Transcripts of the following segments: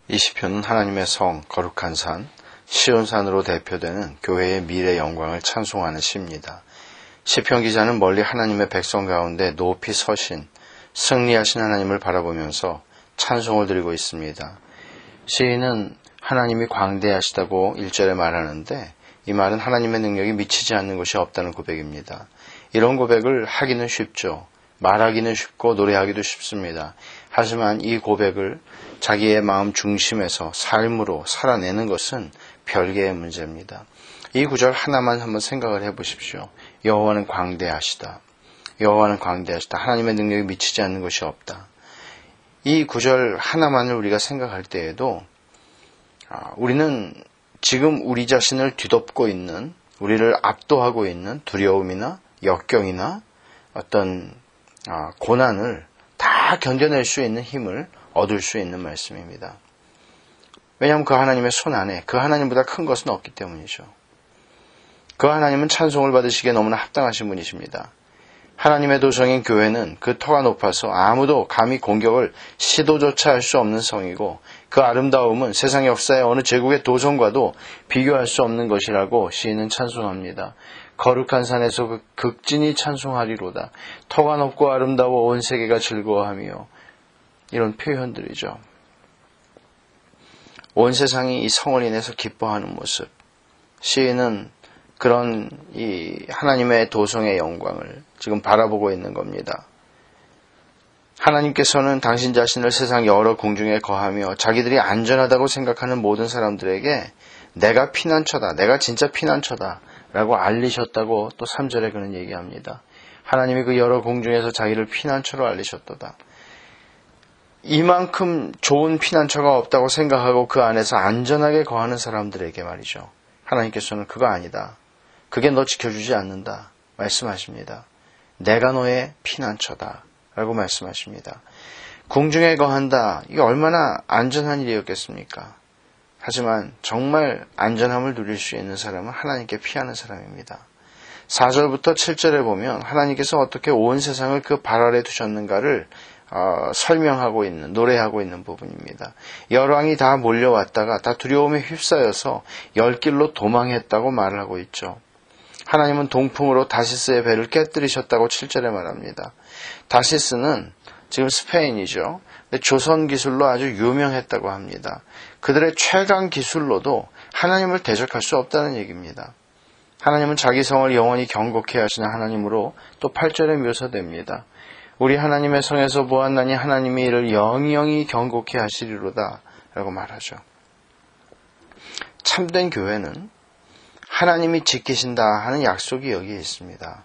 이 시편은 하나님의 성, 거룩한 산, 시온산으로 대표되는 교회의 미래 영광을 찬송하는 시입니다. 시편 기자는 멀리 하나님의 백성 가운데 높이 서신, 승리하신 하나님을 바라보면서 찬송을 드리고 있습니다. 시인은 하나님이 광대하시다고 1절에 말하는데 이 말은 하나님의 능력이 미치지 않는 것이 없다는 고백입니다. 이런 고백을 하기는 쉽죠. 말하기는 쉽고 노래하기도 쉽습니다. 하지만 이 고백을 자기의 마음 중심에서 삶으로 살아내는 것은 별개의 문제입니다. 이 구절 하나만 한번 생각을 해보십시오. 여호와는 광대하시다. 여호와는 광대하시다. 하나님의 능력이 미치지 않는 것이 없다. 이 구절 하나만을 우리가 생각할 때에도 우리는 지금 우리 자신을 뒤덮고 있는, 우리를 압도하고 있는 두려움이나 역경이나 어떤 고난을 다 견뎌낼 수 있는 힘을 얻을 수 있는 말씀입니다. 왜냐하면 그 하나님의 손 안에 그 하나님보다 큰 것은 없기 때문이죠. 그 하나님은 찬송을 받으시기에 너무나 합당하신 분이십니다. 하나님의 도성인 교회는 그 터가 높아서 아무도 감히 공격을 시도조차 할 수 없는 성이고 그 아름다움은 세상 역사의 어느 제국의 도성과도 비교할 수 없는 것이라고 시인은 찬송합니다. 거룩한 산에서 극진히 찬송하리로다. 터가 높고 아름다워 온 세계가 즐거워하며, 이런 표현들이죠. 온 세상이 이 성을 인해서 기뻐하는 모습, 시인은 그런 이 하나님의 도성의 영광을 지금 바라보고 있는 겁니다. 하나님께서는 당신 자신을 세상 여러 궁중에 거하며 자기들이 안전하다고 생각하는 모든 사람들에게 내가 피난처다, 내가 진짜 피난처다 라고 알리셨다고 또 3절에 그는 얘기합니다. 하나님이 그 여러 궁중에서 자기를 피난처로 알리셨도다. 이만큼 좋은 피난처가 없다고 생각하고 그 안에서 안전하게 거하는 사람들에게 말이죠. 하나님께서는 그거 아니다. 그게 너 지켜주지 않는다 말씀하십니다. 내가 너의 피난처다 라고 말씀하십니다. 궁중에 거한다. 이게 얼마나 안전한 일이었겠습니까? 하지만 정말 안전함을 누릴 수 있는 사람은 하나님께 피하는 사람입니다. 4절부터 7절에 보면 하나님께서 어떻게 온 세상을 그 발 아래 두셨는가를 설명하고 있는, 노래하고 있는 부분입니다. 열왕이 다 몰려왔다가 다 두려움에 휩싸여서 열길로 도망했다고 말을 하고 있죠. 하나님은 동풍으로 다시스의 배를 깨뜨리셨다고 7절에 말합니다. 다시스는 지금 스페인이죠. 근데 조선 기술로 아주 유명했다고 합니다. 그들의 최강 기술로도 하나님을 대적할 수 없다는 얘기입니다. 하나님은 자기 성을 영원히 경고케 하시는 하나님으로 또 8절에 묘사됩니다. 우리 하나님의 성에서 보았나니 하나님이 이를 영영이 경고케 하시리로다 라고 말하죠. 참된 교회는 하나님이 지키신다 하는 약속이 여기에 있습니다.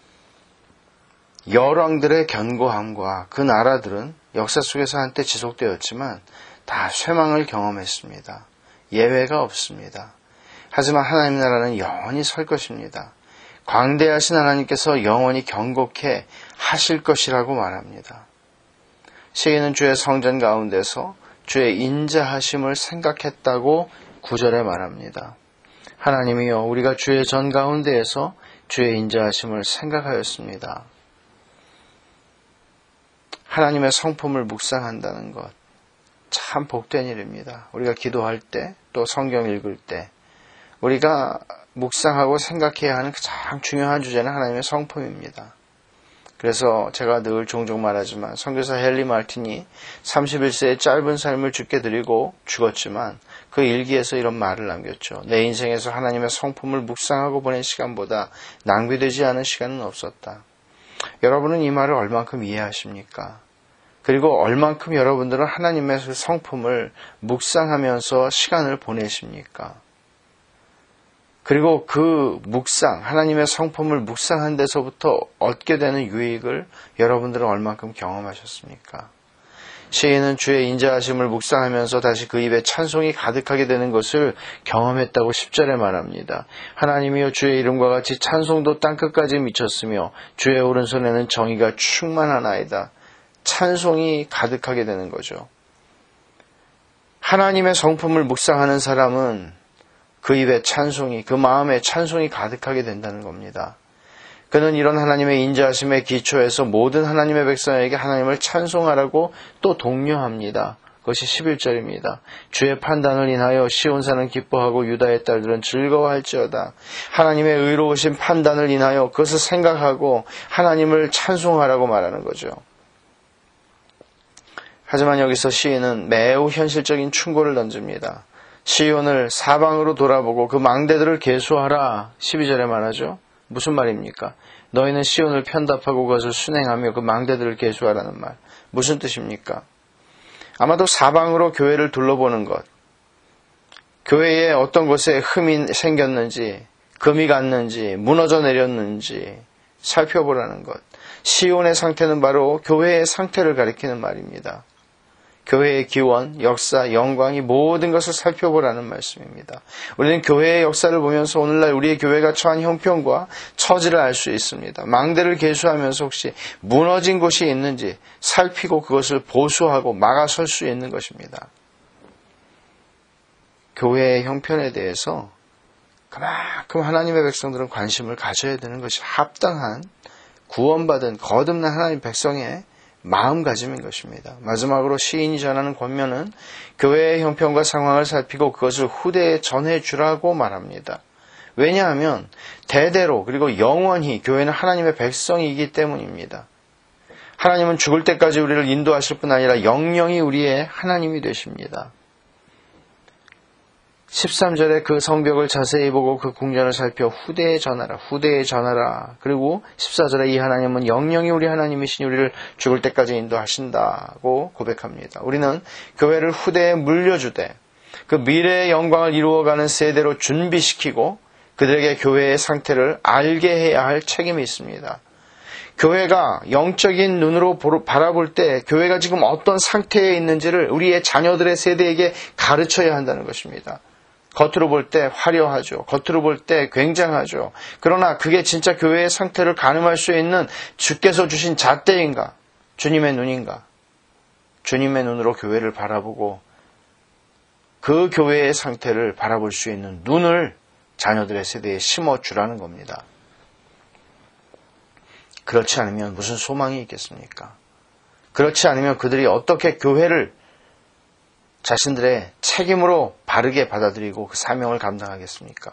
열왕들의 견고함과 그 나라들은 역사 속에서 한때 지속되었지만 다 쇠망을 경험했습니다. 예외가 없습니다. 하지만 하나님 나라는 영원히 설 것입니다. 광대하신 하나님께서 영원히 경고케 하실 것이라고 말합니다. 시인은 주의 성전 가운데서 주의 인자하심을 생각했다고 9절에 말합니다. 하나님이여, 우리가 주의 전 가운데에서 주의 인자하심을 생각하였습니다. 하나님의 성품을 묵상한다는 것, 참 복된 일입니다. 우리가 기도할 때, 또 성경 읽을 때 우리가 묵상하고 생각해야 하는 가장 중요한 주제는 하나님의 성품입니다. 그래서 제가 늘 종종 말하지만 선교사 헨리 마틴이 31세의 짧은 삶을 주께 드리고 죽었지만 그 일기에서 이런 말을 남겼죠. 내 인생에서 하나님의 성품을 묵상하고 보낸 시간보다 낭비되지 않은 시간은 없었다. 여러분은 이 말을 얼만큼 이해하십니까? 그리고 얼만큼 여러분들은 하나님의 성품을 묵상하면서 시간을 보내십니까? 그리고 그 묵상, 하나님의 성품을 묵상한 데서부터 얻게 되는 유익을 여러분들은 얼만큼 경험하셨습니까? 시인은 주의 인자하심을 묵상하면서 다시 그 입에 찬송이 가득하게 되는 것을 경험했다고 10절에 말합니다. 하나님이여, 주의 이름과 같이 찬송도 땅끝까지 미쳤으며 주의 오른손에는 정의가 충만하나이다. 찬송이 가득하게 되는 거죠. 하나님의 성품을 묵상하는 사람은 그 입에 찬송이, 그 마음에 찬송이 가득하게 된다는 겁니다. 그는 이런 하나님의 인자하심의 기초에서 모든 하나님의 백성에게 하나님을 찬송하라고 또 독려합니다. 그것이 11절입니다. 주의 판단을 인하여 시온산은 기뻐하고 유다의 딸들은 즐거워할지어다. 하나님의 의로우신 판단을 인하여 그것을 생각하고 하나님을 찬송하라고 말하는 거죠. 하지만 여기서 시인은 매우 현실적인 충고를 던집니다. 시온을 사방으로 돌아보고 그 망대들을 계수하라. 12절에 말하죠. 무슨 말입니까? 너희는 시온을 편답하고 그것을 순행하며 그 망대들을 계수하라는 말. 무슨 뜻입니까? 아마도 사방으로 교회를 둘러보는 것, 교회에 어떤 곳에 흠이 생겼는지, 금이 갔는지, 무너져 내렸는지 살펴보라는 것. 시온의 상태는 바로 교회의 상태를 가리키는 말입니다. 교회의 기원, 역사, 영광이 모든 것을 살펴보라는 말씀입니다. 우리는 교회의 역사를 보면서 오늘날 우리의 교회가 처한 형편과 처지를 알 수 있습니다. 망대를 계수하면서 혹시 무너진 곳이 있는지 살피고 그것을 보수하고 막아설 수 있는 것입니다. 교회의 형편에 대해서 그만큼 하나님의 백성들은 관심을 가져야 되는 것이 합당한 구원받은 거듭난 하나님 백성의 마음가짐인 것입니다. 마지막으로 시인이 전하는 권면은 교회의 형편과 상황을 살피고 그것을 후대에 전해주라고 말합니다. 왜냐하면 대대로 그리고 영원히 교회는 하나님의 백성이기 때문입니다. 하나님은 죽을 때까지 우리를 인도하실 뿐 아니라 영영이 우리의 하나님이 되십니다. 13절에 그 성벽을 자세히 보고 그 궁전을 살펴 후대에 전하라. 그리고 14절에 이 하나님은 영영이 우리 하나님이시니 우리를 죽을 때까지 인도하신다고 고백합니다. 우리는 교회를 후대에 물려주되 그 미래의 영광을 이루어가는 세대로 준비시키고 그들에게 교회의 상태를 알게 해야 할 책임이 있습니다. 교회가 영적인 눈으로 바라볼 때 교회가 지금 어떤 상태에 있는지를 우리의 자녀들의 세대에게 가르쳐야 한다는 것입니다. 겉으로 볼 때 화려하죠. 겉으로 볼 때 굉장하죠. 그러나 그게 진짜 교회의 상태를 가늠할 수 있는 주께서 주신 잣대인가? 주님의 눈인가? 주님의 눈으로 교회를 바라보고 그 교회의 상태를 바라볼 수 있는 눈을 자녀들의 세대에 심어주라는 겁니다. 그렇지 않으면 무슨 소망이 있겠습니까? 그렇지 않으면 그들이 어떻게 교회를 자신들의 책임으로 바르게 받아들이고 그 사명을 감당하겠습니까?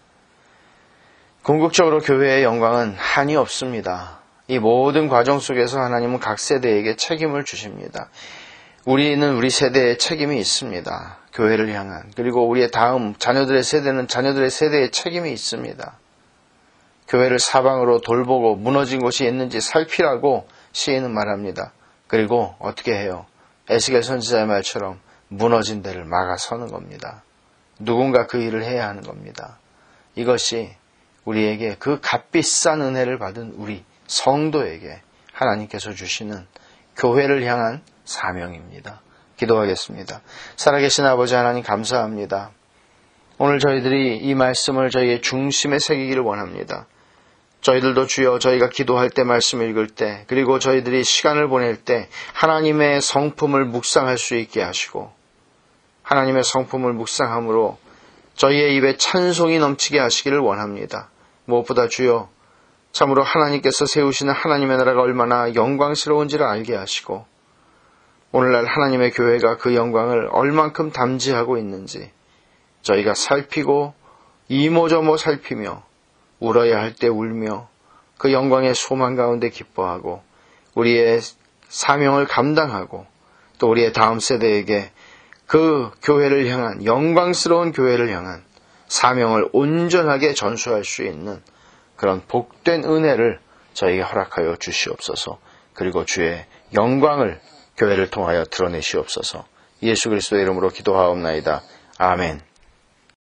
궁극적으로 교회의 영광은 한이 없습니다. 이 모든 과정 속에서 하나님은 각 세대에게 책임을 주십니다. 우리는 우리 세대에 책임이 있습니다. 교회를 향한. 그리고 우리의 다음 자녀들의 세대는 자녀들의 세대에 책임이 있습니다. 교회를 사방으로 돌보고 무너진 곳이 있는지 살피라고 시인은 말합니다. 그리고 어떻게 해요? 에스겔 선지자의 말처럼 무너진 데를 막아서는 겁니다. 누군가 그 일을 해야 하는 겁니다. 이것이 우리에게 그 값비싼 은혜를 받은 우리 성도에게 하나님께서 주시는 교회를 향한 사명입니다. 기도하겠습니다. 살아계신 아버지 하나님 감사합니다. 오늘 저희들이 이 말씀을 저희의 중심에 새기기를 원합니다. 저희들도 주여 저희가 기도할 때 말씀 읽을 때 그리고 저희들이 시간을 보낼 때 하나님의 성품을 묵상할 수 있게 하시고 하나님의 성품을 묵상함으로 저희의 입에 찬송이 넘치게 하시기를 원합니다. 무엇보다 주여 참으로 하나님께서 세우시는 하나님의 나라가 얼마나 영광스러운지를 알게 하시고 오늘날 하나님의 교회가 그 영광을 얼만큼 담지하고 있는지 저희가 살피고 이모저모 살피며 울어야 할 때 울며 그 영광의 소망 가운데 기뻐하고 우리의 사명을 감당하고 또 우리의 다음 세대에게 그 교회를 향한 영광스러운 교회를 향한 사명을 온전하게 전수할 수 있는 그런 복된 은혜를 저에게 허락하여 주시옵소서. 그리고 주의 영광을 교회를 통하여 드러내시옵소서. 예수 그리스도의 이름으로 기도하옵나이다. 아멘.